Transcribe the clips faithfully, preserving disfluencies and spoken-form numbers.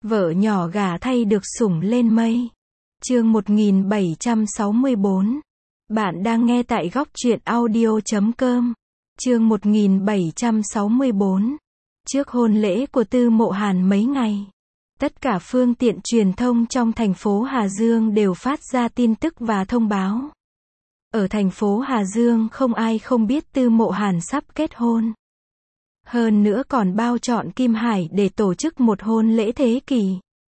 Vợ nhỏ gả thay được sủng lên mây. Chương một nghìn bảy trăm sáu mươi bốn. Bạn đang nghe tại góc truyện audio chấm com. Chương một nghìn bảy trăm sáu mươi bốn. Trước hôn lễ của Tư Mộ Hàn mấy ngày, tất cả phương tiện truyền thông trong thành phố Hà Dương đều phát ra tin tức và thông báo. Ở thành phố Hà Dương không ai không biết Tư Mộ Hàn sắp kết hôn. Hơn nữa còn bao chọn Kim Hải để tổ chức một hôn lễ thế kỷ.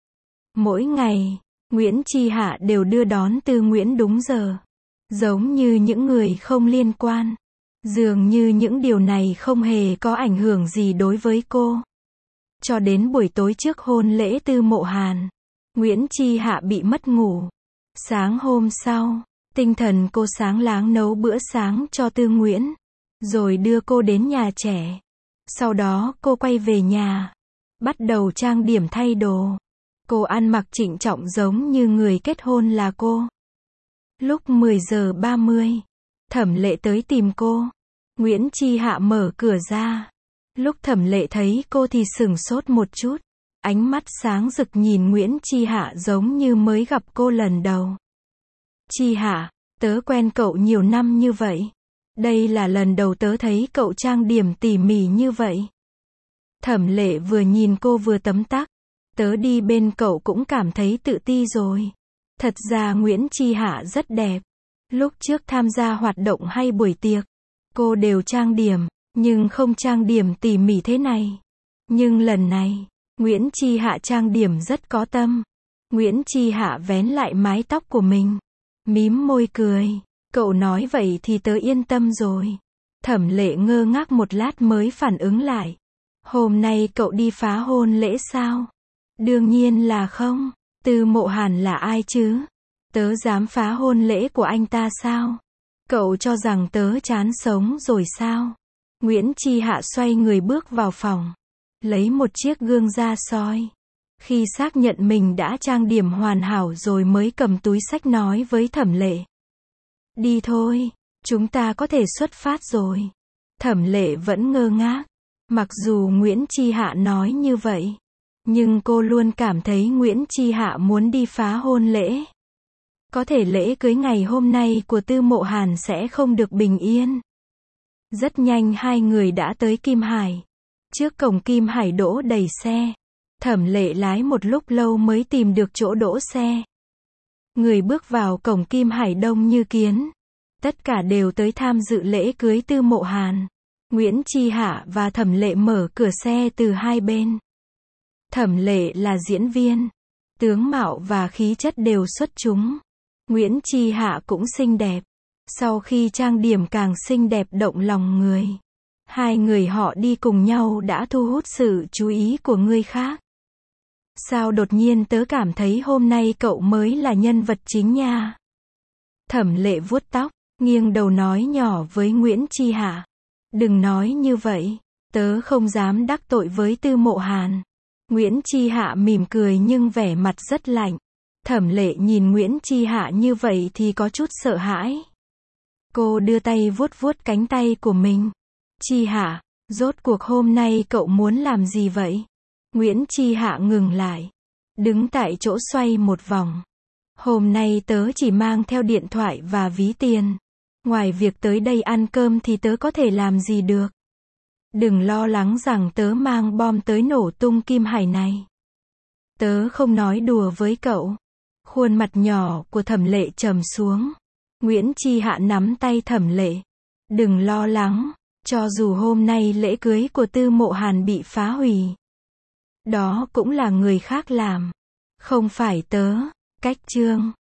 Mỗi ngày, Nguyễn Chi Hạ đều đưa đón Tư Nguyễn đúng giờ. Giống như những người không liên quan. Dường như những điều này không hề có ảnh hưởng gì đối với cô. Cho đến buổi tối trước hôn lễ Tư Mộ Hàn, Nguyễn Chi Hạ bị mất ngủ. Sáng hôm sau, tinh thần cô sáng láng nấu bữa sáng cho Tư Nguyễn, rồi đưa cô đến nhà trẻ. Sau đó cô quay về nhà, bắt đầu trang điểm thay đồ. Cô ăn mặc trịnh trọng giống như người kết hôn là cô. Lúc mười giờ ba mươi, Thẩm Lệ tới tìm cô. Nguyễn Chi Hạ mở cửa ra. Lúc Thẩm Lệ thấy cô thì sửng sốt một chút. Ánh mắt sáng rực nhìn Nguyễn Chi Hạ giống như mới gặp cô lần đầu. Chi Hạ, tớ quen cậu nhiều năm như vậy. Đây là lần đầu tớ thấy cậu trang điểm tỉ mỉ như vậy. Thẩm Lệ vừa nhìn cô vừa tấm tắc. Tớ đi bên cậu cũng cảm thấy tự ti rồi. Thật ra Nguyễn Chi Hạ rất đẹp. Lúc trước tham gia hoạt động hay buổi tiệc, cô đều trang điểm, nhưng không trang điểm tỉ mỉ thế này. Nhưng lần này, Nguyễn Chi Hạ trang điểm rất có tâm. Nguyễn Chi Hạ vén lại mái tóc của mình, mím môi cười. Cậu nói vậy thì tớ yên tâm rồi. Thẩm Lệ ngơ ngác một lát mới phản ứng lại. Hôm nay cậu đi phá hôn lễ sao? Đương nhiên là không. Tư Mộ Hàn là ai chứ? Tớ dám phá hôn lễ của anh ta sao? Cậu cho rằng tớ chán sống rồi sao? Nguyễn Chi Hạ xoay người bước vào phòng, lấy một chiếc gương ra soi. Khi xác nhận mình đã trang điểm hoàn hảo rồi mới cầm túi xách nói với Thẩm Lệ. Đi thôi, chúng ta có thể xuất phát rồi. Thẩm Lệ vẫn ngơ ngác. Mặc dù Nguyễn Chi Hạ nói như vậy, nhưng cô luôn cảm thấy Nguyễn Chi Hạ muốn đi phá hôn lễ. Có thể lễ cưới ngày hôm nay của Tư Mộ Hàn sẽ không được bình yên. Rất nhanh hai người đã tới Kim Hải. Trước cổng Kim Hải đỗ đầy xe. Thẩm Lệ lái một lúc lâu mới tìm được chỗ đỗ xe. Người bước vào cổng Kim Hải đông như kiến. Tất cả đều tới tham dự lễ cưới Tư Mộ Hàn. Nguyễn Chi Hạ và Thẩm Lệ mở cửa xe từ hai bên. Thẩm Lệ là diễn viên. Tướng mạo và khí chất đều xuất chúng. Nguyễn Chi Hạ cũng xinh đẹp. Sau khi trang điểm càng xinh đẹp động lòng người. Hai người họ đi cùng nhau đã thu hút sự chú ý của người khác. Sao đột nhiên tớ cảm thấy hôm nay cậu mới là nhân vật chính nha? Thẩm Lệ vuốt tóc, nghiêng đầu nói nhỏ với Nguyễn Chi Hạ. Đừng nói như vậy, tớ không dám đắc tội với Tư Mộ Hàn. Nguyễn Chi Hạ mỉm cười nhưng vẻ mặt rất lạnh. Thẩm Lệ nhìn Nguyễn Chi Hạ như vậy thì có chút sợ hãi. Cô đưa tay vuốt vuốt cánh tay của mình. Chi Hạ, rốt cuộc hôm nay cậu muốn làm gì vậy? Nguyễn Chi Hạ ngừng lại, đứng tại chỗ xoay một vòng. Hôm nay tớ chỉ mang theo điện thoại và ví tiền. Ngoài việc tới đây ăn cơm thì tớ có thể làm gì được? Đừng lo lắng rằng tớ mang bom tới nổ tung Kim Hải này. Tớ không nói đùa với cậu. Khuôn mặt nhỏ của Thẩm Lệ trầm xuống. Nguyễn Chi Hạ nắm tay Thẩm Lệ. Đừng lo lắng, cho dù hôm nay lễ cưới của Tư Mộ Hàn bị phá hủy, đó cũng là người khác làm, không phải tớ. Cách chương